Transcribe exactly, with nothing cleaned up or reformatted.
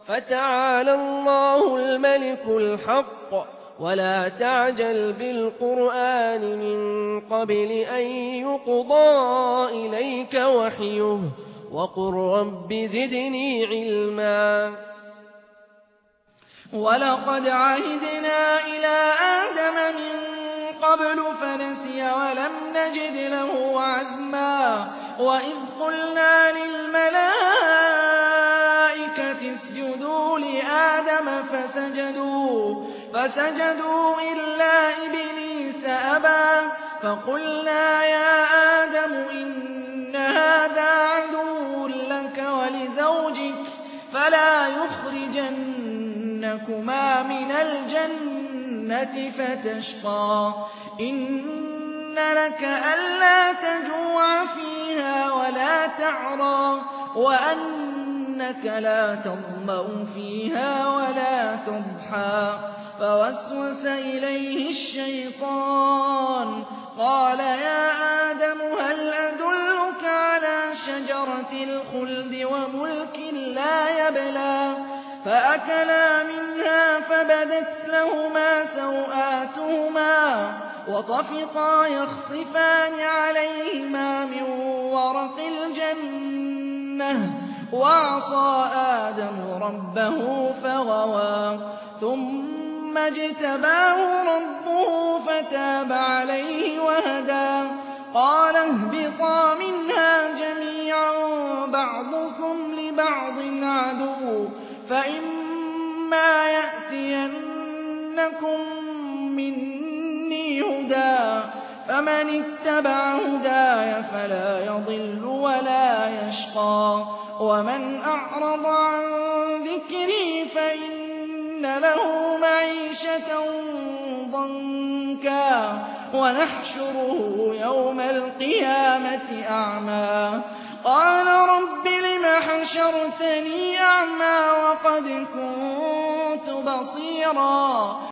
فتعالى الله الملك الحق ولا تعجل بالقرآن من قبل أن يقضى إليك وحيه وقل رب زدني علما ولقد عهدنا إلى آدم من قبل فنسي ولم نجد له عزما وإذ قلنا للملائكة اسجدوا لآدم فسجدوا فسجدوا إلا إبليس أبى فقلنا يا آدم إن هذا عدو لك ولزوجك فلا يخرجنكما من الجنة فتشقى إن لك ألا تجوع فيها ولا تعرى وأنك لا تظمأ فيها ولا تضحى فوسوس إليه الشيطان قال يا آدم هل أدلك على شجرة الخلد وملك لا يبلى فأكلا منها فبدت لهما سوآتهما وطفقا يخصفان عليهما من ورق الجنة وعصى آدم ربه فغوى ثم اجتباه ربه فتاب عليه وهدى قال اهبطا منها جميعا بعضكم لبعض عدو فإما يأتينكم مني هدى فمن اتبع هداي فلا يضل ولا يشقى ومن أعرض عن ذكري فإن له معيشة ضنكا ونحشره يوم القيامة أعمى قال رب لم حشرتني أعمى وقد كنت بصيرا